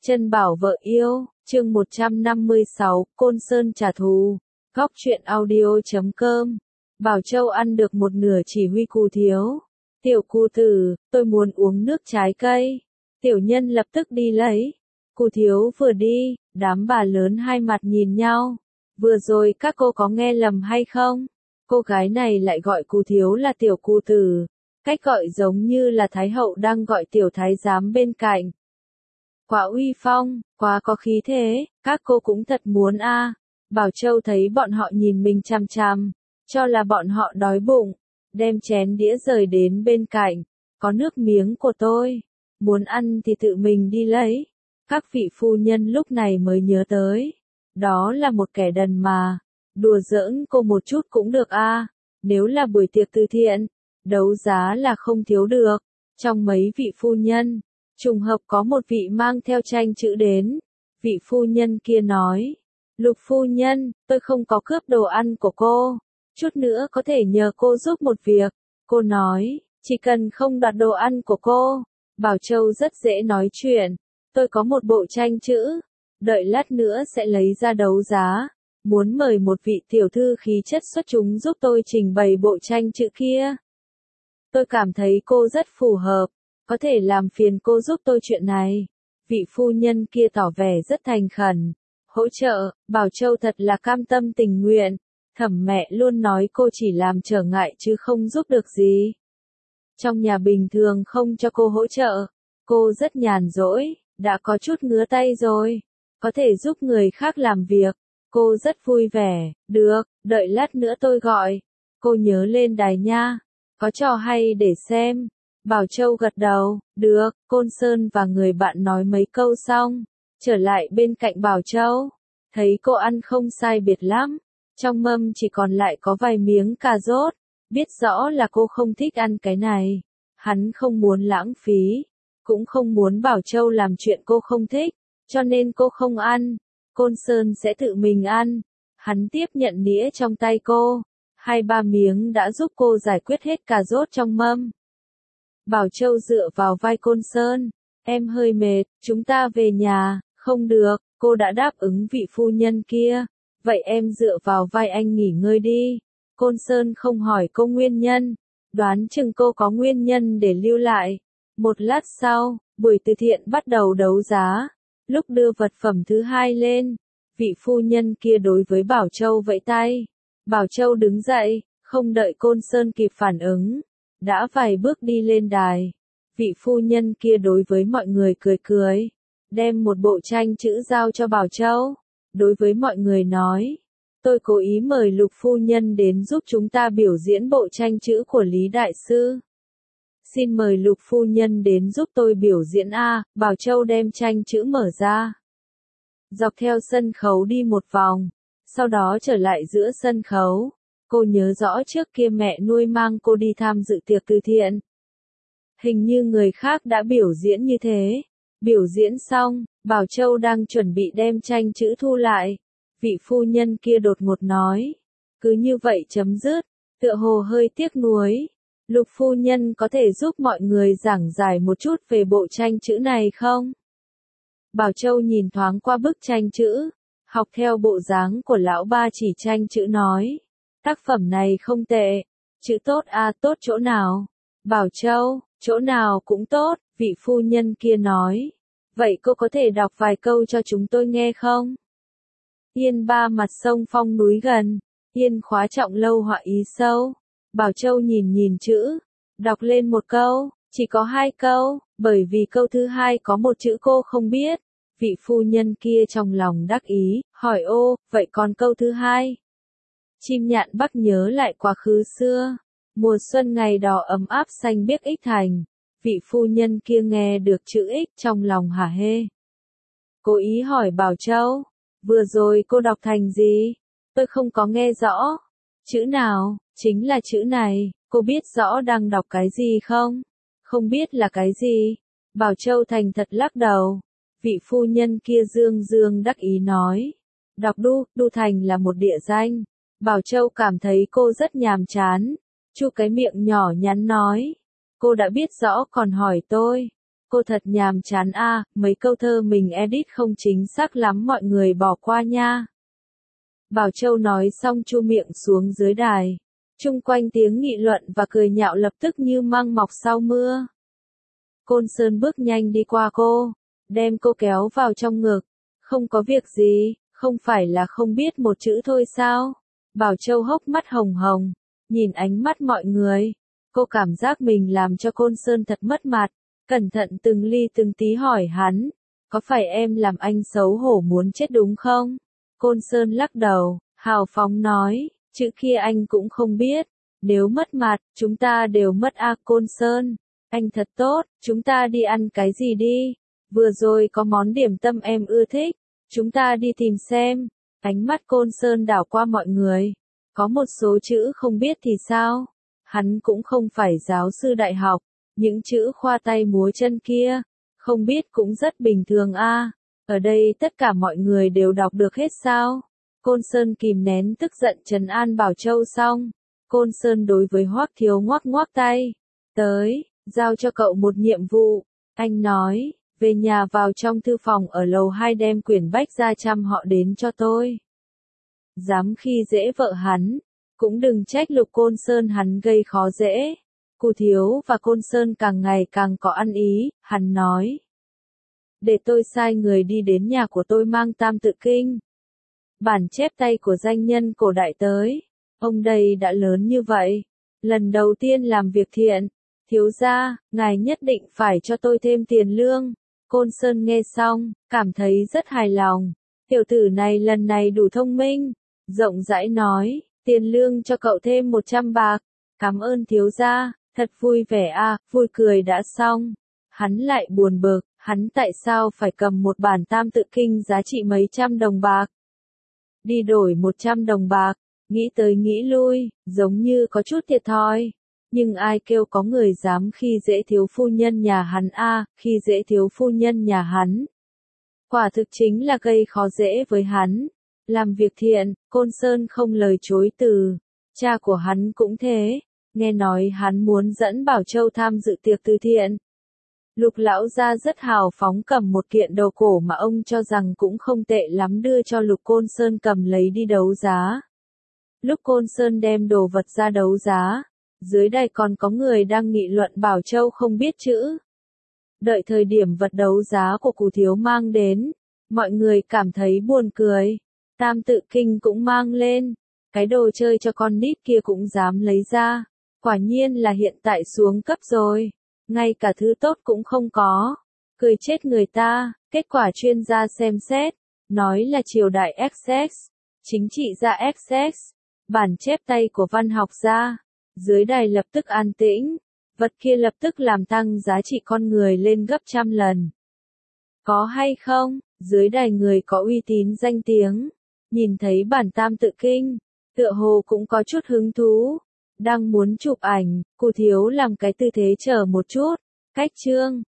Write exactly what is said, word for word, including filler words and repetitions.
Chân bảo vợ yêu, chương một trăm năm mươi sáu, Côn Sơn trả thù. Góc truyện audio chấm com. Bảo Châu ăn được một nửa chỉ huy Cù Thiếu. Tiểu Cù Tử, tôi muốn uống nước trái cây. Tiểu Nhân lập tức đi lấy. Cù Thiếu vừa đi, đám bà lớn hai mặt nhìn nhau. Vừa rồi các cô có nghe lầm hay không? Cô gái này lại gọi Cù Thiếu là Tiểu Cù Tử. Cách gọi giống như là Thái Hậu đang gọi Tiểu Thái Giám bên cạnh. Quá uy phong, quá có khí thế, các cô cũng thật muốn a. À. Bảo Châu thấy bọn họ nhìn mình chằm chằm, cho là bọn họ đói bụng, đem chén đĩa rời đến bên cạnh, có nước miếng của tôi, muốn ăn thì tự mình đi lấy. Các vị phu nhân lúc này mới nhớ tới, đó là một kẻ đần mà, đùa giỡn cô một chút cũng được a. À. Nếu là buổi tiệc từ thiện, đấu giá là không thiếu được. Trong mấy vị phu nhân, trùng hợp có một vị mang theo tranh chữ đến. Vị phu nhân kia nói, Lục phu nhân, tôi không có cướp đồ ăn của cô. Chút nữa có thể nhờ cô giúp một việc. Cô nói, chỉ cần không đoạt đồ ăn của cô. Bảo Châu rất dễ nói chuyện. Tôi có một bộ tranh chữ. Đợi lát nữa sẽ lấy ra đấu giá. Muốn mời một vị tiểu thư khí chất xuất chúng giúp tôi trình bày bộ tranh chữ kia. Tôi cảm thấy cô rất phù hợp. Có thể làm phiền cô giúp tôi chuyện này. Vị phu nhân kia tỏ vẻ rất thành khẩn. Hỗ trợ, Bảo Châu thật là cam tâm tình nguyện. Thẩm mẹ luôn nói cô chỉ làm trở ngại chứ không giúp được gì. Trong nhà bình thường không cho cô hỗ trợ. Cô rất nhàn rỗi, đã có chút ngứa tay rồi. Có thể giúp người khác làm việc. Cô rất vui vẻ, được, đợi lát nữa tôi gọi. Cô nhớ lên đài nha. Có trò hay để xem. Bảo Châu gật đầu, được, Côn Sơn và người bạn nói mấy câu xong, trở lại bên cạnh Bảo Châu, thấy cô ăn không sai biệt lắm, trong mâm chỉ còn lại có vài miếng cà rốt, biết rõ là cô không thích ăn cái này, hắn không muốn lãng phí, cũng không muốn Bảo Châu làm chuyện cô không thích, cho nên cô không ăn, Côn Sơn sẽ tự mình ăn, hắn tiếp nhận đĩa trong tay cô, hai ba miếng đã giúp cô giải quyết hết cà rốt trong mâm. Bảo Châu dựa vào vai Côn Sơn, em hơi mệt, chúng ta về nhà, không được, cô đã đáp ứng vị phu nhân kia, vậy em dựa vào vai anh nghỉ ngơi đi. Côn Sơn không hỏi cô nguyên nhân, đoán chừng cô có nguyên nhân để lưu lại. Một lát sau, buổi từ thiện bắt đầu đấu giá, lúc đưa vật phẩm thứ hai lên, vị phu nhân kia đối với Bảo Châu vẫy tay. Bảo Châu đứng dậy, không đợi Côn Sơn kịp phản ứng. Đã vài bước đi lên đài, vị phu nhân kia đối với mọi người cười cười, đem một bộ tranh chữ giao cho Bảo Châu, đối với mọi người nói, tôi cố ý mời Lục phu nhân đến giúp chúng ta biểu diễn bộ tranh chữ của Lý Đại Sư. Xin mời Lục phu nhân đến giúp tôi biểu diễn a. Bảo Châu đem tranh chữ mở ra, dọc theo sân khấu đi một vòng, sau đó trở lại giữa sân khấu. Cô nhớ rõ trước kia mẹ nuôi mang cô đi tham dự tiệc từ thiện. Hình như người khác đã biểu diễn như thế. Biểu diễn xong, Bảo Châu đang chuẩn bị đem tranh chữ thu lại. Vị phu nhân kia đột ngột nói. Cứ như vậy chấm dứt, tựa hồ hơi tiếc nuối. Lục phu nhân có thể giúp mọi người giảng giải một chút về bộ tranh chữ này không? Bảo Châu nhìn thoáng qua bức tranh chữ, học theo bộ dáng của lão ba chỉ tranh chữ nói. Tác phẩm này không tệ, chữ tốt à, tốt chỗ nào? Bảo Châu, chỗ nào cũng tốt, vị phu nhân kia nói. Vậy cô có thể đọc vài câu cho chúng tôi nghe không? Yên ba mặt sông phong núi gần, yên khóa trọng lâu họa ý sâu. Bảo Châu nhìn nhìn chữ, đọc lên một câu, chỉ có hai câu, bởi vì câu thứ hai có một chữ cô không biết. Vị phu nhân kia trong lòng đắc ý, hỏi ô, vậy còn câu thứ hai? Chim nhạn Bắc nhớ lại quá khứ xưa, mùa xuân ngày đỏ ấm áp xanh biếc ích thành, vị phu nhân kia nghe được chữ ích trong lòng hả hê. Cố ý hỏi Bảo Châu, vừa rồi cô đọc thành gì? Tôi không có nghe rõ. Chữ nào? Chính là chữ này, cô biết rõ đang đọc cái gì không? Không biết là cái gì? Bảo Châu thành thật lắc đầu. Vị phu nhân kia dương dương đắc ý nói, đọc đu, đu thành là một địa danh. Bảo Châu cảm thấy cô rất nhàm chán, chu cái miệng nhỏ nhắn nói, cô đã biết rõ còn hỏi tôi, Cô thật nhàm chán a, mấy câu thơ mình edit không chính xác lắm mọi người bỏ qua nha. Bảo Châu nói xong chu miệng xuống dưới đài. Chung quanh tiếng nghị luận và cười nhạo lập tức như măng mọc sau mưa. Côn Sơn bước nhanh đi qua cô, đem cô kéo vào trong ngực. Không có việc gì, không phải là không biết một chữ thôi sao? Bảo Châu hốc mắt hồng hồng, nhìn ánh mắt mọi người. Cô cảm giác mình làm cho Côn Sơn thật mất mặt, cẩn thận từng ly từng tí hỏi hắn. Có phải em làm anh xấu hổ muốn chết đúng không? Côn Sơn lắc đầu, hào phóng nói, chữ kia anh cũng không biết. Nếu mất mặt, chúng ta đều mất a. Côn Sơn, anh thật tốt, chúng ta đi ăn cái gì đi? Vừa rồi có món điểm tâm em ưa thích, chúng ta đi tìm xem. Ánh mắt Côn Sơn đảo qua mọi người. Có một số chữ không biết thì sao? Hắn cũng không phải giáo sư đại học, những chữ khoa tay múa chân kia, không biết cũng rất bình thường a. Ở đây tất cả mọi người đều đọc được hết sao? Côn Sơn kìm nén tức giận trấn an Bảo Châu xong. Côn Sơn đối với Hoắc Thiếu ngoắc ngoắc tay. Tới, giao cho cậu một nhiệm vụ. Anh nói, về nhà vào trong thư phòng ở lầu hai đem quyển bách gia chăm họ đến cho tôi. Dám khi dễ vợ hắn, cũng đừng trách Lục Côn Sơn hắn gây khó dễ. Cù Thiếu và Côn Sơn càng ngày càng có ăn ý, hắn nói. Để tôi sai người đi đến nhà của tôi mang Tam Tự Kinh. Bản chép tay của danh nhân cổ đại tới. Ông đây đã lớn như vậy. Lần đầu tiên làm việc thiện. Thiếu gia, ngài nhất định phải cho tôi thêm tiền lương. Côn Sơn nghe xong, cảm thấy rất hài lòng. Tiểu tử này lần này đủ thông minh. Rộng rãi nói, tiền lương cho cậu thêm một trăm bạc. Cảm ơn thiếu gia, thật vui vẻ a. Vui cười đã xong. Hắn lại buồn bực, hắn tại sao phải cầm một bản Tam Tự Kinh giá trị mấy trăm đồng bạc. Đi đổi một trăm đồng bạc, nghĩ tới nghĩ lui, giống như có chút thiệt thòi. Nhưng ai kêu có người dám khi dễ thiếu phu nhân nhà hắn a, khi dễ thiếu phu nhân nhà hắn. Quả thực chính là gây khó dễ với hắn. Làm việc thiện, Côn Sơn không lời chối từ. Cha của hắn cũng thế, nghe nói hắn muốn dẫn Bảo Châu tham dự tiệc từ thiện. Lục lão gia rất hào phóng cầm một kiện đồ cổ mà ông cho rằng cũng không tệ lắm đưa cho Lục Côn Sơn cầm lấy đi đấu giá. Lúc Côn Sơn đem đồ vật ra đấu giá, dưới đây còn có người đang nghị luận Bảo Châu không biết chữ. Đợi thời điểm vật đấu giá của Cù Thiếu mang đến, mọi người cảm thấy buồn cười. Tam Tự Kinh cũng mang lên, cái đồ chơi cho con nít kia cũng dám lấy ra. Quả nhiên là hiện tại xuống cấp rồi. Ngay cả thứ tốt cũng không có. Cười chết người ta, kết quả chuyên gia xem xét, nói là triều đại Essex, chính trị gia Essex, bản chép tay của văn học gia. Dưới đài lập tức an tĩnh, vật kia lập tức làm tăng giá trị con người lên gấp trăm lần. Có hay không, dưới đài người có uy tín danh tiếng, nhìn thấy bản Tam Tự Kinh, tựa hồ cũng có chút hứng thú. Đang muốn chụp ảnh, Cù Thiếu làm cái tư thế chờ một chút, cách chương.